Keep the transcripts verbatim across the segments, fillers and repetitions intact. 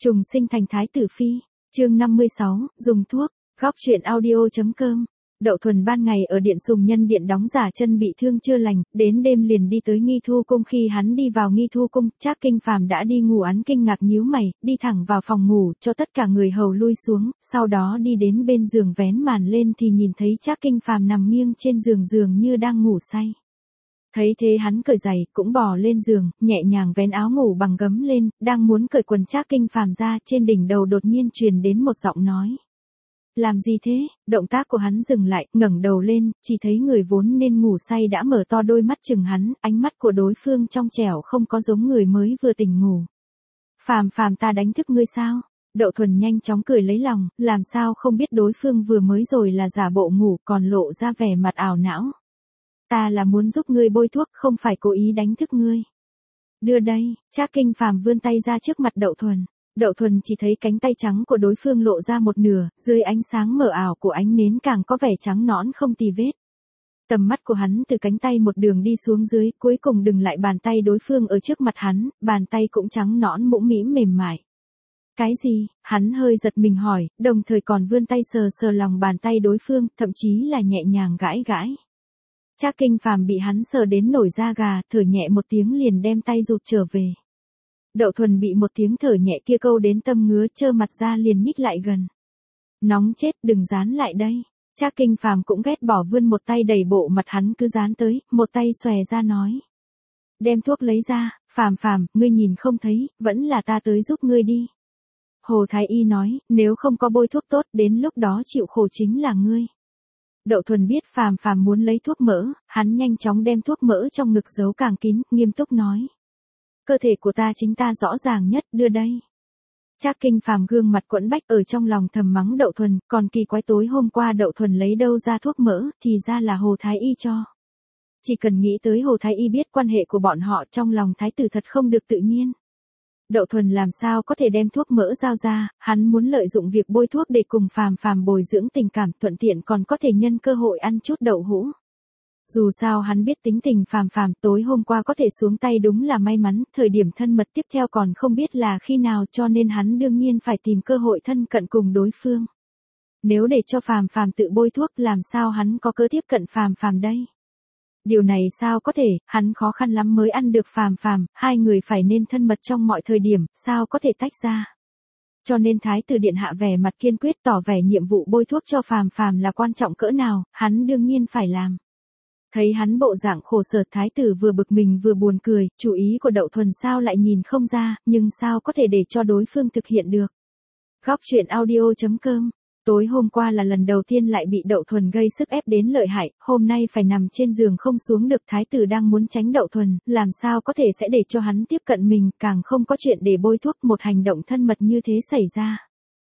Trùng sinh thành thái tử phi, chương năm mươi sáu, dùng thuốc, góc truyện audio.com. Đậu Thuần ban ngày ở điện Sùng Nhân điện đóng giả chân bị thương chưa lành, đến đêm liền đi tới Nghi Thu cung. Khi hắn đi vào Nghi Thu cung, Trác Kinh Phàm đã đi ngủ. Hắn kinh ngạc nhíu mày, đi thẳng vào phòng ngủ, cho tất cả người hầu lui xuống, sau đó đi đến bên giường vén màn lên thì nhìn thấy Trác Kinh Phàm nằm nghiêng trên giường dường như đang ngủ say. Thấy thế hắn cởi giày, cũng bò lên giường, nhẹ nhàng vén áo ngủ bằng gấm lên, đang muốn cởi quần Trác Kinh Phàm ra, trên đỉnh đầu đột nhiên truyền đến một giọng nói. Làm gì thế? Động tác của hắn dừng lại, ngẩng đầu lên, chỉ thấy người vốn nên ngủ say đã mở to đôi mắt chừng hắn, ánh mắt của đối phương trong trẻo không có giống người mới vừa tỉnh ngủ. Phàm Phàm, ta đánh thức ngươi sao? Đậu Thuần nhanh chóng cười lấy lòng, làm sao không biết đối phương vừa mới rồi là giả bộ ngủ còn lộ ra vẻ mặt ảo não. Ta là muốn giúp ngươi bôi thuốc, không phải cố ý đánh thức ngươi. Đưa đây, Trác Kinh Phàm vươn tay ra trước mặt Đậu Thuần. Đậu Thuần chỉ thấy cánh tay trắng của đối phương lộ ra một nửa, dưới ánh sáng mờ ảo của ánh nến càng có vẻ trắng nõn không tì vết. Tầm mắt của hắn từ cánh tay một đường đi xuống dưới, cuối cùng dừng lại bàn tay đối phương ở trước mặt hắn, bàn tay cũng trắng nõn mũm mĩm mềm mại. Cái gì? Hắn hơi giật mình hỏi, đồng thời còn vươn tay sờ sờ lòng bàn tay đối phương, thậm chí là nhẹ nhàng gãi gãi. Trác Kinh Phàm bị hắn sờ đến nổi da gà, thở nhẹ một tiếng liền đem tay rụt trở về. Đậu Thuần bị một tiếng thở nhẹ kia câu đến tâm ngứa, trơ mặt ra liền nhích lại gần. Nóng chết, đừng dán lại đây. Trác Kinh Phàm cũng ghét bỏ, vươn một tay đẩy bộ mặt hắn cứ dán tới, một tay xòe ra nói. Đem thuốc lấy ra, Phàm Phàm, ngươi nhìn không thấy, vẫn là ta tới giúp ngươi đi. Hồ Thái Y nói, nếu không có bôi thuốc tốt, đến lúc đó chịu khổ chính là ngươi. Đậu Thuần biết Phàm Phàm muốn lấy thuốc mỡ, hắn nhanh chóng đem thuốc mỡ trong ngực giấu càng kín, nghiêm túc nói. Cơ thể của ta chính ta rõ ràng nhất, đưa đây. Trác Kinh Phàm gương mặt quẫn bách, ở trong lòng thầm mắng Đậu Thuần, còn kỳ quái tối hôm qua Đậu Thuần lấy đâu ra thuốc mỡ, thì ra là Hồ Thái Y cho. Chỉ cần nghĩ tới Hồ Thái Y biết quan hệ của bọn họ, trong lòng thái tử thật không được tự nhiên. Đậu Thuần làm sao có thể đem thuốc mỡ giao ra, hắn muốn lợi dụng việc bôi thuốc để cùng Phàm Phàm bồi dưỡng tình cảm, thuận tiện còn có thể nhân cơ hội ăn chút đậu hũ. Dù sao hắn biết tính tình Phàm Phàm, tối hôm qua có thể xuống tay đúng là may mắn, thời điểm thân mật tiếp theo còn không biết là khi nào, cho nên hắn đương nhiên phải tìm cơ hội thân cận cùng đối phương. Nếu để cho Phàm Phàm tự bôi thuốc, làm sao hắn có cớ tiếp cận Phàm Phàm đây? Điều này sao có thể, hắn khó khăn lắm mới ăn được Phàm Phàm, hai người phải nên thân mật trong mọi thời điểm, sao có thể tách ra. Cho nên thái tử điện hạ vẻ mặt kiên quyết, tỏ vẻ nhiệm vụ bôi thuốc cho Phàm Phàm là quan trọng cỡ nào, hắn đương nhiên phải làm. Thấy hắn bộ dạng khổ sở, thái tử vừa bực mình vừa buồn cười, chủ ý của Đậu Thuần sao lại nhìn không ra, nhưng sao có thể để cho đối phương thực hiện được. Góc truyện audio.com. Tối hôm qua là lần đầu tiên lại bị Đậu Thuần gây sức ép đến lợi hại, hôm nay phải nằm trên giường không xuống được. Thái tử đang muốn tránh Đậu Thuần, làm sao có thể sẽ để cho hắn tiếp cận mình, càng không có chuyện để bôi thuốc, một hành động thân mật như thế xảy ra.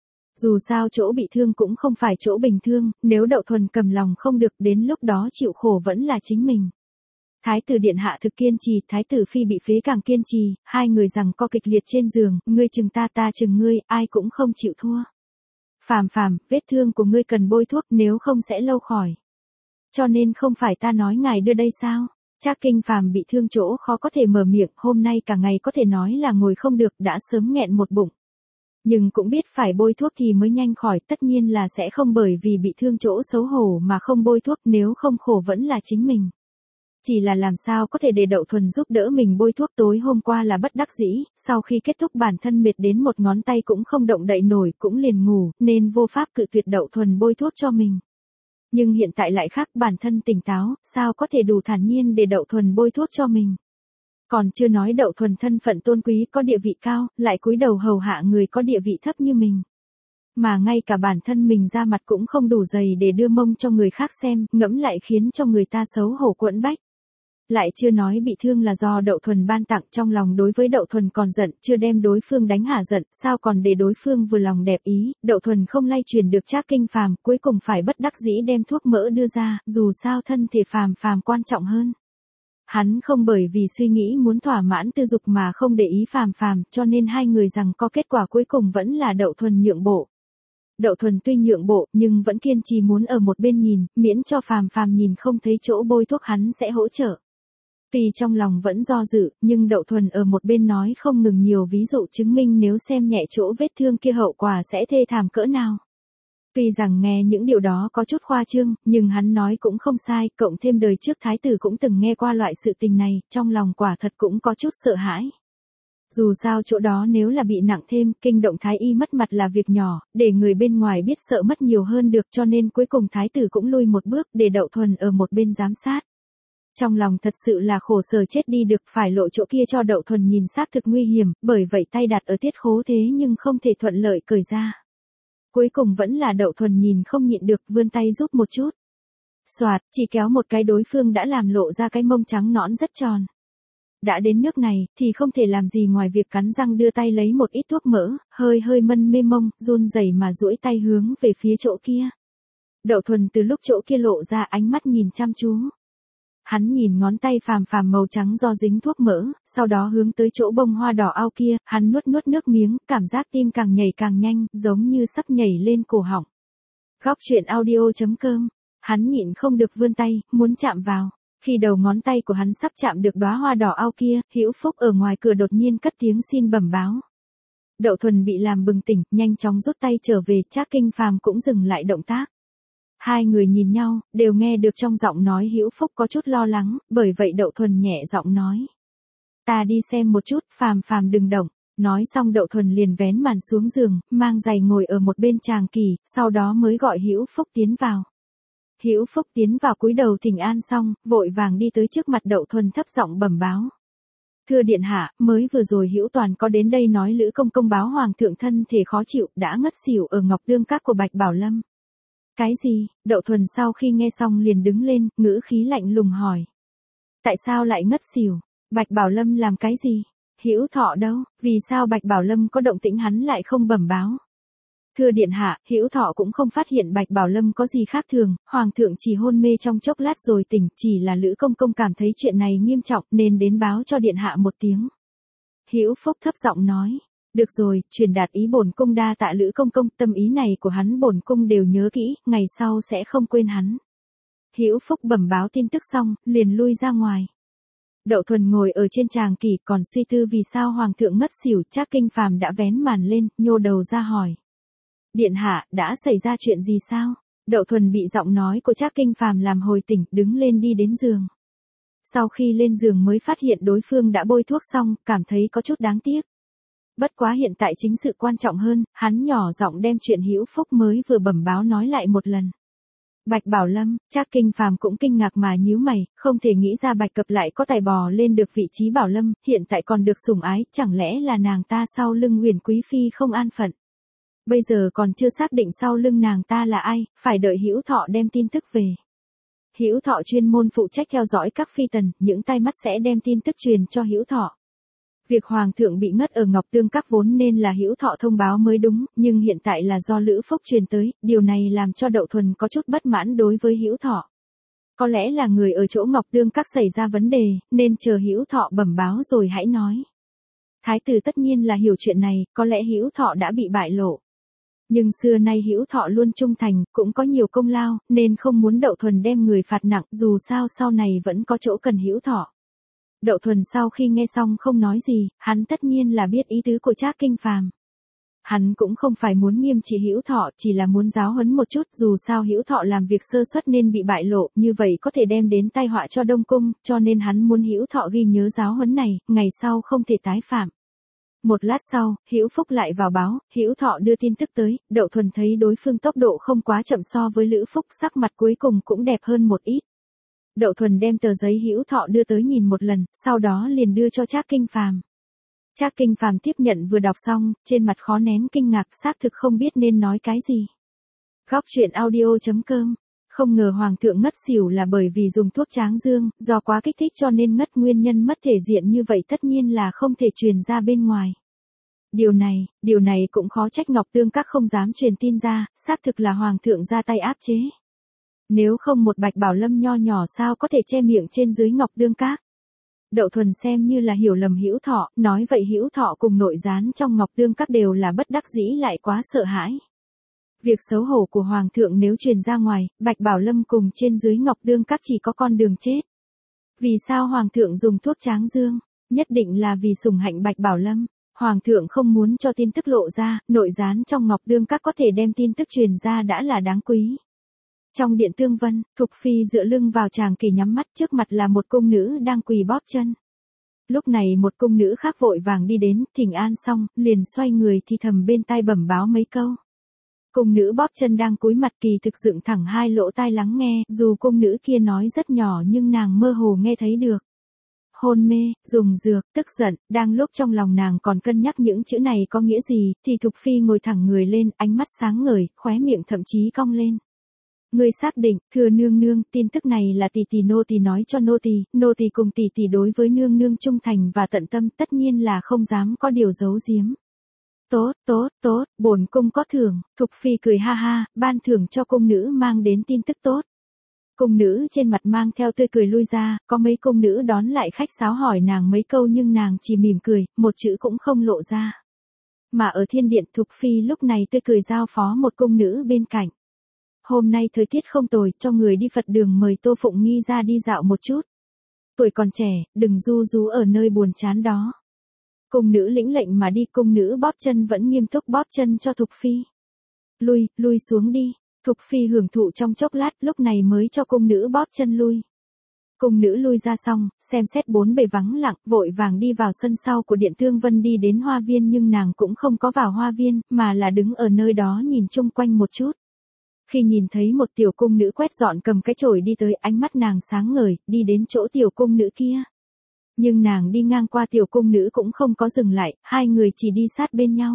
Dù sao chỗ bị thương cũng không phải chỗ bình thường, nếu Đậu Thuần cầm lòng không được, đến lúc đó chịu khổ vẫn là chính mình. Thái tử điện hạ thực kiên trì, thái tử phi bị phế càng kiên trì, hai người giằng co kịch liệt trên giường, ngươi chừng ta ta chừng ngươi, ai cũng không chịu thua. Phàm Phàm, vết thương của ngươi cần bôi thuốc, nếu không sẽ lâu khỏi. Cho nên không phải ta nói ngài đưa đây sao? Trác Kinh Phàm bị thương chỗ khó có thể mở miệng, hôm nay cả ngày có thể nói là ngồi không được, đã sớm nghẹn một bụng. Nhưng cũng biết phải bôi thuốc thì mới nhanh khỏi, tất nhiên là sẽ không bởi vì bị thương chỗ xấu hổ mà không bôi thuốc, nếu không khổ vẫn là chính mình. Chỉ là làm sao có thể để Đậu Thuần giúp đỡ mình bôi thuốc, tối hôm qua là bất đắc dĩ, sau khi kết thúc bản thân mệt đến một ngón tay cũng không động đậy nổi, cũng liền ngủ, nên vô pháp cự tuyệt Đậu Thuần bôi thuốc cho mình. Nhưng hiện tại lại khác, bản thân tỉnh táo, sao có thể đủ thản nhiên để Đậu Thuần bôi thuốc cho mình. Còn chưa nói Đậu Thuần thân phận tôn quý, có địa vị cao, lại cúi đầu hầu hạ người có địa vị thấp như mình. Mà ngay cả bản thân mình ra mặt cũng không đủ dày để đưa mông cho người khác xem, ngẫm lại khiến cho người ta xấu hổ quẫn bách. Lại chưa nói bị thương là do Đậu Thuần ban tặng, trong lòng đối với Đậu Thuần còn giận, chưa đem đối phương đánh hả giận, sao còn để đối phương vừa lòng đẹp ý, Đậu Thuần không lay truyền được Trác Kinh Phàm, cuối cùng phải bất đắc dĩ đem thuốc mỡ đưa ra, dù sao thân thể Phàm Phàm quan trọng hơn. Hắn không bởi vì suy nghĩ muốn thỏa mãn tư dục mà không để ý Phàm Phàm, cho nên hai người rằng có kết quả cuối cùng vẫn là Đậu Thuần nhượng bộ. Đậu Thuần tuy nhượng bộ, nhưng vẫn kiên trì muốn ở một bên nhìn, miễn cho Phàm Phàm nhìn không thấy chỗ bôi thuốc hắn sẽ hỗ trợ. Tuy trong lòng vẫn do dự, nhưng Đậu Thuần ở một bên nói không ngừng nhiều ví dụ chứng minh nếu xem nhẹ chỗ vết thương kia hậu quả sẽ thê thảm cỡ nào. Tuy rằng nghe những điều đó có chút khoa trương, nhưng hắn nói cũng không sai, cộng thêm đời trước thái tử cũng từng nghe qua loại sự tình này, trong lòng quả thật cũng có chút sợ hãi. Dù sao chỗ đó nếu là bị nặng thêm, kinh động thái y mất mặt là việc nhỏ, để người bên ngoài biết sợ mất nhiều hơn được, cho nên cuối cùng thái tử cũng lui một bước để Đậu Thuần ở một bên giám sát. Trong lòng thật sự là khổ sở chết đi được, phải lộ chỗ kia cho Đậu Thuần nhìn xác thực nguy hiểm, bởi vậy tay đặt ở tiết khố thế nhưng không thể thuận lợi cởi ra. Cuối cùng vẫn là Đậu Thuần nhìn không nhịn được, vươn tay giúp một chút. Soạt, chỉ kéo một cái đối phương đã làm lộ ra cái mông trắng nõn rất tròn. Đã đến nước này, thì không thể làm gì ngoài việc cắn răng đưa tay lấy một ít thuốc mỡ, hơi hơi mân mê mông, run rẩy mà duỗi tay hướng về phía chỗ kia. Đậu Thuần từ lúc chỗ kia lộ ra ánh mắt nhìn chăm chú. Hắn nhìn ngón tay phàm phàm màu trắng do dính thuốc mỡ, sau đó hướng tới chỗ bông hoa đỏ ao kia, hắn nuốt nuốt nước miếng, cảm giác tim càng nhảy càng nhanh, giống như sắp nhảy lên cổ họng. Góc truyện audio chấm com, hắn nhịn không được vươn tay, muốn chạm vào. Khi đầu ngón tay của hắn sắp chạm được đóa hoa đỏ ao kia, Hữu Phúc ở ngoài cửa đột nhiên cất tiếng xin bẩm báo. Đậu Thuần bị làm bừng tỉnh, nhanh chóng rút tay trở về, Trác Kinh Phàm cũng dừng lại động tác. Hai người nhìn nhau, đều nghe được trong giọng nói Hữu Phúc có chút lo lắng, bởi vậy Đậu Thuần nhẹ giọng nói. Ta đi xem một chút, Phàm Phàm đừng động. Nói xong Đậu Thuần liền vén màn xuống giường, mang giày ngồi ở một bên tràng kỳ, sau đó mới gọi Hữu Phúc tiến vào. Hữu Phúc tiến vào cúi đầu thỉnh an xong, vội vàng đi tới trước mặt Đậu Thuần thấp giọng bẩm báo. Thưa điện hạ, mới vừa rồi Hữu Toàn có đến đây nói Lữ công công báo hoàng thượng thân thể khó chịu, đã ngất xỉu ở Ngọc Tương Các của Bạch Bảo Lâm. Cái gì? Đậu Thuần sau khi nghe xong liền đứng lên, ngữ khí lạnh lùng hỏi. Tại sao lại ngất xỉu? Bạch Bảo Lâm làm cái gì? Hữu Thọ đâu? Vì sao Bạch Bảo Lâm có động tĩnh hắn lại không bẩm báo? Thưa điện hạ, Hữu Thọ cũng không phát hiện Bạch Bảo Lâm có gì khác thường, hoàng thượng chỉ hôn mê trong chốc lát rồi tỉnh, chỉ là Lữ công công cảm thấy chuyện này nghiêm trọng nên đến báo cho điện hạ một tiếng. Hữu Phúc thấp giọng nói, được rồi, truyền đạt ý bổn cung đa tạ Lữ công công, tâm ý này của hắn bổn cung đều nhớ kỹ, ngày sau sẽ không quên hắn. Hữu Phúc bẩm báo tin tức xong, liền lui ra ngoài. Đậu Thuần ngồi ở trên tràng kỷ còn suy tư vì sao hoàng thượng ngất xỉu, Trác Kinh Phàm đã vén màn lên, nhô đầu ra hỏi. Điện hạ, đã xảy ra chuyện gì sao? Đậu Thuần bị giọng nói của Trác Kinh Phàm làm hồi tỉnh, đứng lên đi đến giường. Sau khi lên giường mới phát hiện đối phương đã bôi thuốc xong, cảm thấy có chút đáng tiếc. Bất quá hiện tại chính sự quan trọng hơn, hắn nhỏ giọng đem chuyện Hữu Phúc mới vừa bẩm báo nói lại một lần. Bạch Bảo Lâm, Trác Kinh Phàm cũng kinh ngạc mà nhíu mày, không thể nghĩ ra Bạch Cập lại có tài bò lên được vị trí Bảo Lâm, hiện tại còn được sủng ái, chẳng lẽ là nàng ta sau lưng Huyền Quý Phi không an phận. Bây giờ còn chưa xác định sau lưng nàng ta là ai, phải đợi Hữu Thọ đem tin tức về. Hữu Thọ chuyên môn phụ trách theo dõi các phi tần, những tai mắt sẽ đem tin tức truyền cho Hữu Thọ. Việc hoàng thượng bị ngất ở Ngọc Tương Các vốn nên là Hữu Thọ thông báo mới đúng, nhưng hiện tại là do Lữ Phúc truyền tới, điều này làm cho Đậu Thuần có chút bất mãn đối với Hữu Thọ. Có lẽ là người ở chỗ Ngọc Tương Các xảy ra vấn đề, nên chờ Hữu Thọ bẩm báo rồi hãy nói. Thái tử tất nhiên là hiểu chuyện này, có lẽ Hữu Thọ đã bị bại lộ. Nhưng xưa nay Hữu Thọ luôn trung thành, cũng có nhiều công lao, nên không muốn Đậu Thuần đem người phạt nặng, dù sao sau này vẫn có chỗ cần Hữu Thọ. Đậu Thuần sau khi nghe xong không nói gì, hắn tất nhiên là biết ý tứ của Trác Kinh Phàm. Hắn cũng không phải muốn nghiêm trị Hữu Thọ, chỉ là muốn giáo huấn một chút, dù sao Hữu Thọ làm việc sơ suất nên bị bại lộ, như vậy có thể đem đến tai họa cho Đông cung, cho nên hắn muốn Hữu Thọ ghi nhớ giáo huấn này, ngày sau không thể tái phạm. Một lát sau, Hữu Phúc lại vào báo, Hữu Thọ đưa tin tức tới, Đậu Thuần thấy đối phương tốc độ không quá chậm so với Lữ Phúc, sắc mặt cuối cùng cũng đẹp hơn một ít. Đậu Thuần đem tờ giấy Hữu Thọ đưa tới nhìn một lần, sau đó liền đưa cho Trác Kinh Phàm. Trác Kinh Phàm tiếp nhận vừa đọc xong, trên mặt khó nén kinh ngạc, xác thực không biết nên nói cái gì. Góc truyện audio chấm com. Không ngờ hoàng thượng ngất xỉu là bởi vì dùng thuốc tráng dương, do quá kích thích cho nên ngất, nguyên nhân mất thể diện như vậy tất nhiên là không thể truyền ra bên ngoài. Điều này, điều này cũng khó trách Ngọc Tương Các không dám truyền tin ra, xác thực là hoàng thượng ra tay áp chế. Nếu không một Bạch Bảo Lâm nho nhỏ sao có thể che miệng trên dưới Ngọc Tương Các. Đậu Thuần xem như là hiểu lầm Hữu Thọ, nói vậy Hữu Thọ cùng nội gián trong Ngọc Tương Các đều là bất đắc dĩ lại quá sợ hãi. Việc xấu hổ của hoàng thượng nếu truyền ra ngoài, Bạch Bảo Lâm cùng trên dưới Ngọc Tương Các chỉ có con đường chết. Vì sao Hoàng thượng dùng thuốc tráng dương? Nhất định là vì sủng hạnh Bạch Bảo Lâm. Hoàng thượng không muốn cho tin tức lộ ra, nội gián trong Ngọc Đương Các có thể đem tin tức truyền ra đã là đáng quý. Trong điện Tương Vân, Thục Phi dựa lưng vào tràng kỳ nhắm mắt, trước mặt là một cung nữ đang quỳ bóp chân. Lúc này một cung nữ khác vội vàng đi đến, thỉnh an xong, liền xoay người thì thầm bên tai bẩm báo mấy câu. Cung nữ bóp chân đang cúi mặt kỳ thực dựng thẳng hai lỗ tai lắng nghe, dù cung nữ kia nói rất nhỏ nhưng nàng mơ hồ nghe thấy được. Hôn mê, dùng dược, tức giận, đang lúc trong lòng nàng còn cân nhắc những chữ này có nghĩa gì, thì Thục Phi ngồi thẳng người lên, ánh mắt sáng ngời, khóe miệng thậm chí cong lên. Ngươi xác định, thưa nương nương, tin tức này là tỷ tỷ nô tỳ nói cho nô tỳ, nô tỳ cùng tỷ tỷ đối với nương nương trung thành và tận tâm, tất nhiên là không dám có điều giấu giếm. Tốt, tốt, tốt, bổn cung có thưởng. Thục Phi cười ha ha, ban thưởng cho cung nữ mang đến tin tức tốt. Cung nữ trên mặt mang theo tươi cười lui ra, có mấy cung nữ đón lại khách sáo hỏi nàng mấy câu nhưng nàng chỉ mỉm cười, một chữ cũng không lộ ra. Mà ở thiên điện Thục Phi lúc này tươi cười giao phó một cung nữ bên cạnh. Hôm nay thời tiết không tồi, cho người đi Phật đường mời Tô Phụng Nghi ra đi dạo một chút. Tuổi còn trẻ, đừng du rú ở nơi buồn chán đó. Cung nữ lĩnh lệnh mà đi, cung nữ bóp chân vẫn nghiêm túc bóp chân cho Thục Phi. Lui, lui xuống đi. Thục Phi hưởng thụ trong chốc lát, lúc này mới cho cung nữ bóp chân lui. Cung nữ lui ra xong, xem xét bốn bề vắng lặng, vội vàng đi vào sân sau của điện Tương Vân đi đến hoa viên nhưng nàng cũng không có vào hoa viên, mà là đứng ở nơi đó nhìn chung quanh một chút. Khi nhìn thấy một tiểu cung nữ quét dọn cầm cái chổi đi tới, ánh mắt nàng sáng ngời, đi đến chỗ tiểu cung nữ kia. Nhưng nàng đi ngang qua tiểu cung nữ cũng không có dừng lại, hai người chỉ đi sát bên nhau.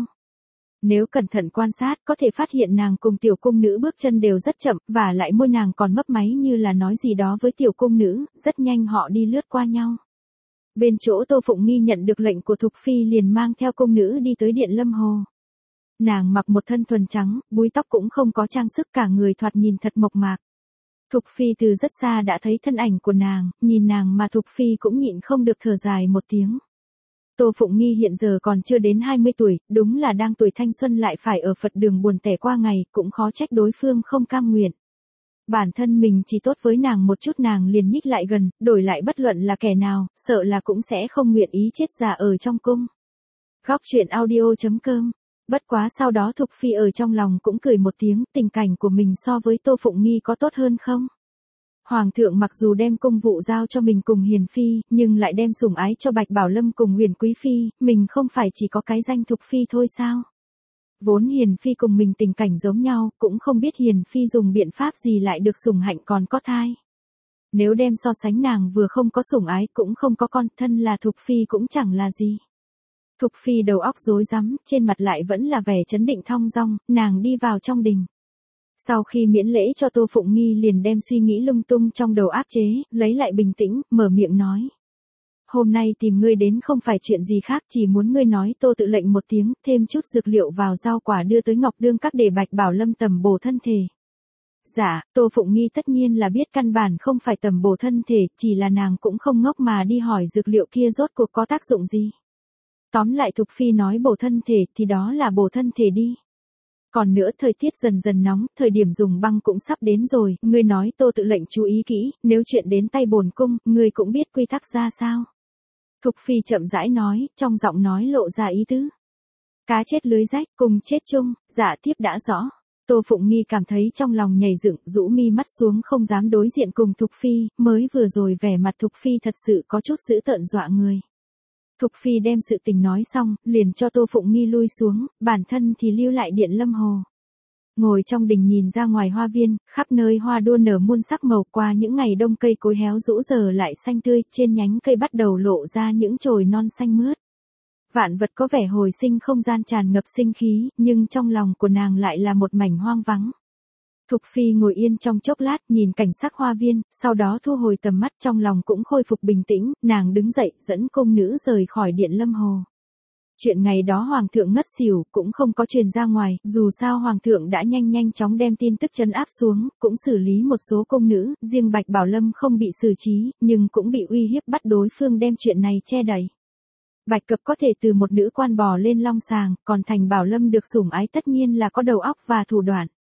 Nếu cẩn thận quan sát, có thể phát hiện nàng cùng tiểu cung nữ bước chân đều rất chậm, và lại môi nàng còn mấp máy như là nói gì đó với tiểu cung nữ, rất nhanh họ đi lướt qua nhau. Bên chỗ Tô Phụng Nghi nhận được lệnh của Thục Phi liền mang theo cung nữ đi tới điện Lâm Hồ. Nàng mặc một thân thuần trắng, búi tóc cũng không có trang sức, cả người thoạt nhìn thật mộc mạc. Thục Phi từ rất xa đã thấy thân ảnh của nàng, nhìn nàng mà Thục Phi cũng nhịn không được thở dài một tiếng. Tô Phụng Nghi hiện giờ còn chưa đến hai mươi tuổi, đúng là đang tuổi thanh xuân lại phải ở Phật đường buồn tẻ qua ngày, cũng khó trách đối phương không cam nguyện. Bản thân mình chỉ tốt với nàng một chút nàng liền nhích lại gần, đổi lại bất luận là kẻ nào, sợ là cũng sẽ không nguyện ý chết già ở trong cung. Góc truyện audio chấm com. Bất quá sau đó Thục Phi ở trong lòng cũng cười một tiếng, tình cảnh của mình so với Tô Phụng Nghi có tốt hơn không? Hoàng thượng mặc dù đem công vụ giao cho mình cùng Hiền Phi, nhưng lại đem sủng ái cho Bạch Bảo Lâm cùng Huyền Quý Phi, mình không phải chỉ có cái danh Thục Phi thôi sao? Vốn Hiền Phi cùng mình tình cảnh giống nhau, cũng không biết Hiền Phi dùng biện pháp gì lại được sủng hạnh còn có thai. Nếu đem so sánh nàng vừa không có sủng ái cũng không có con, thân là Thục Phi cũng chẳng là gì. Thục Phi đầu óc rối rắm, trên mặt lại vẫn là vẻ trấn định thong dong, nàng đi vào trong đình. Sau khi miễn lễ cho Tô Phụng Nghi liền đem suy nghĩ lung tung trong đầu áp chế, lấy lại bình tĩnh, mở miệng nói. Hôm nay tìm ngươi đến không phải chuyện gì khác, chỉ muốn ngươi nói Tô tự lệnh một tiếng, thêm chút dược liệu vào rau quả đưa tới Ngọc Đương Các để Bạch Bảo Lâm tầm bổ thân thể. Dạ, Tô Phụng Nghi tất nhiên là biết căn bản không phải tầm bổ thân thể, chỉ là nàng cũng không ngốc mà đi hỏi dược liệu kia rốt cuộc có tác dụng gì. Tóm lại Thục Phi nói bổ thân thể thì đó là bổ thân thể đi. Còn nữa thời tiết dần dần nóng, thời điểm dùng băng cũng sắp đến rồi, ngươi nói Tô tự lệnh chú ý kỹ, nếu chuyện đến tay bổn cung, ngươi cũng biết quy tắc ra sao. Thục Phi chậm rãi nói, trong giọng nói lộ ra ý tứ. Cá chết lưới rách, cùng chết chung, dạ tiếp đã rõ. Tô Phụng Nghi cảm thấy trong lòng nhảy dựng, rũ mi mắt xuống không dám đối diện cùng Thục Phi, mới vừa rồi vẻ mặt Thục Phi thật sự có chút dữ tợn dọa người. Thục Phi đem sự tình nói xong, liền cho Tô Phụng Nghi lui xuống, bản thân thì lưu lại điện Lâm Hồ. Ngồi trong đình nhìn ra ngoài hoa viên, khắp nơi hoa đua nở muôn sắc màu, qua những ngày đông cây cối héo rũ giờ lại xanh tươi, trên nhánh cây bắt đầu lộ ra những chồi non xanh mướt. Vạn vật có vẻ hồi sinh, không gian tràn ngập sinh khí, nhưng trong lòng của nàng lại là một mảnh hoang vắng. Thục Phi ngồi yên trong chốc lát nhìn cảnh sắc hoa viên, sau đó thu hồi tầm mắt, trong lòng cũng khôi phục bình tĩnh, nàng đứng dậy dẫn cung nữ rời khỏi điện Lâm Hồ. Chuyện ngày đó Hoàng thượng ngất xỉu cũng không có truyền ra ngoài, dù sao Hoàng thượng đã nhanh nhanh chóng đem tin tức trấn áp xuống, cũng xử lý một số cung nữ, riêng Bạch Bảo Lâm không bị xử trí, nhưng cũng bị uy hiếp bắt đối phương đem chuyện này che đậy. Bạch Cập có thể từ một nữ quan bò lên long sàng, còn Thành Bảo Lâm được sủng ái tất nhiên là có đầu óc và thủ đoạn.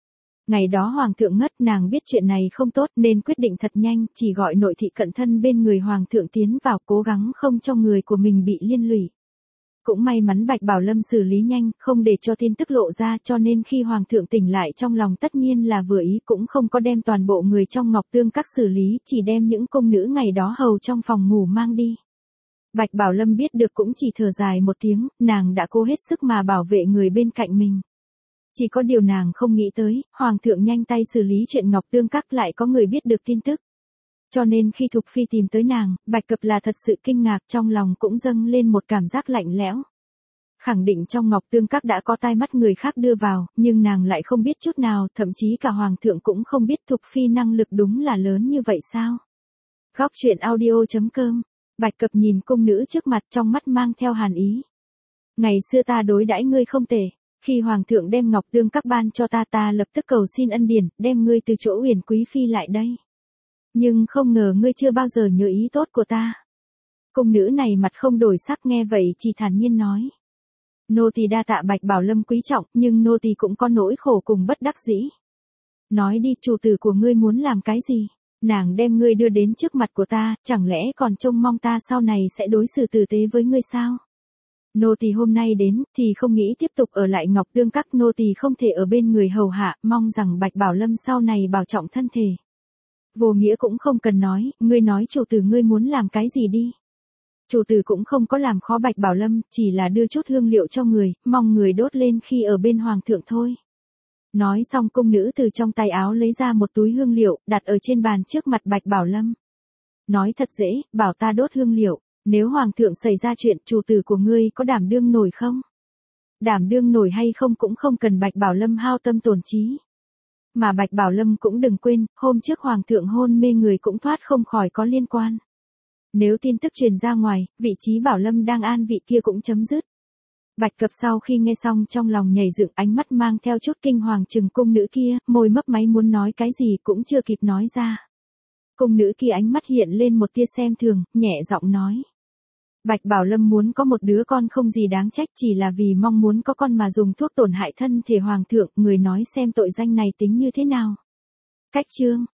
Ngày đó hoàng thượng ngất, nàng biết chuyện này không tốt nên quyết định thật nhanh, chỉ gọi nội thị cận thân bên người hoàng thượng tiến vào, cố gắng không cho người của mình bị liên lụy. Cũng may mắn Bạch Bảo Lâm xử lý nhanh, không để cho tin tức lộ ra, cho nên khi hoàng thượng tỉnh lại trong lòng tất nhiên là vừa ý, cũng không có đem toàn bộ người trong Ngọc Tương Các xử lý, chỉ đem những công nữ ngày đó hầu trong phòng ngủ mang đi. Bạch Bảo Lâm biết được cũng chỉ thở dài một tiếng, nàng đã cố hết sức mà bảo vệ người bên cạnh mình. Chỉ có điều nàng không nghĩ tới, hoàng thượng nhanh tay xử lý chuyện Ngọc Tương Các lại có người biết được tin tức. Cho nên khi Thục Phi tìm tới nàng, Bạch Cập là thật sự kinh ngạc, trong lòng cũng dâng lên một cảm giác lạnh lẽo. Khẳng định trong Ngọc Tương Các đã có tai mắt người khác đưa vào, nhưng nàng lại không biết chút nào, thậm chí cả hoàng thượng cũng không biết Thục Phi năng lực đúng là lớn như vậy sao. Góc truyện audio chấm com. Bạch Cập nhìn cung nữ trước mặt, trong mắt mang theo hàn ý. Ngày xưa ta đối đãi ngươi không tệ. Khi hoàng thượng đem Ngọc Tương Các ban cho ta, ta lập tức cầu xin ân điển, đem ngươi từ chỗ Uyển Quý Phi lại đây. Nhưng không ngờ ngươi chưa bao giờ nhớ ý tốt của ta. Cung nữ này mặt không đổi sắc nghe vậy chỉ thản nhiên nói. Nô tỳ đa tạ Bạch Bảo Lâm quý trọng, nhưng nô tỳ cũng có nỗi khổ cùng bất đắc dĩ. Nói đi, chủ tử của ngươi muốn làm cái gì? Nàng đem ngươi đưa đến trước mặt của ta, chẳng lẽ còn trông mong ta sau này sẽ đối xử tử tế với ngươi sao? Nô tỳ hôm nay đến, thì không nghĩ tiếp tục ở lại Ngọc Tương Các, nô tỳ không thể ở bên người hầu hạ, mong rằng Bạch Bảo Lâm sau này bảo trọng thân thể. Vô nghĩa cũng không cần nói, ngươi nói chủ tử ngươi muốn làm cái gì đi. Chủ tử cũng không có làm khó Bạch Bảo Lâm, chỉ là đưa chút hương liệu cho người, mong người đốt lên khi ở bên hoàng thượng thôi. Nói xong cung nữ từ trong tay áo lấy ra một túi hương liệu, đặt ở trên bàn trước mặt Bạch Bảo Lâm. Nói thật dễ, bảo ta đốt hương liệu, nếu hoàng thượng xảy ra chuyện, chủ tử của ngươi có đảm đương nổi không? Đảm đương nổi hay không cũng không cần Bạch Bảo Lâm hao tâm tổn trí. Mà Bạch Bảo Lâm cũng đừng quên, hôm trước hoàng thượng hôn mê người cũng thoát không khỏi có liên quan. Nếu tin tức truyền ra ngoài, vị trí Bảo Lâm đang an vị kia cũng chấm dứt. Bạch Cập sau khi nghe xong trong lòng nhảy dựng, ánh mắt mang theo chút kinh hoàng chừng cung nữ kia, môi mấp máy muốn nói cái gì cũng chưa kịp nói ra. Cung nữ kia ánh mắt hiện lên một tia xem thường, nhẹ giọng nói. Bạch Bảo Lâm muốn có một đứa con không gì đáng trách, chỉ là vì mong muốn có con mà dùng thuốc tổn hại thân thể hoàng thượng, người nói xem tội danh này tính như thế nào. Cách chương.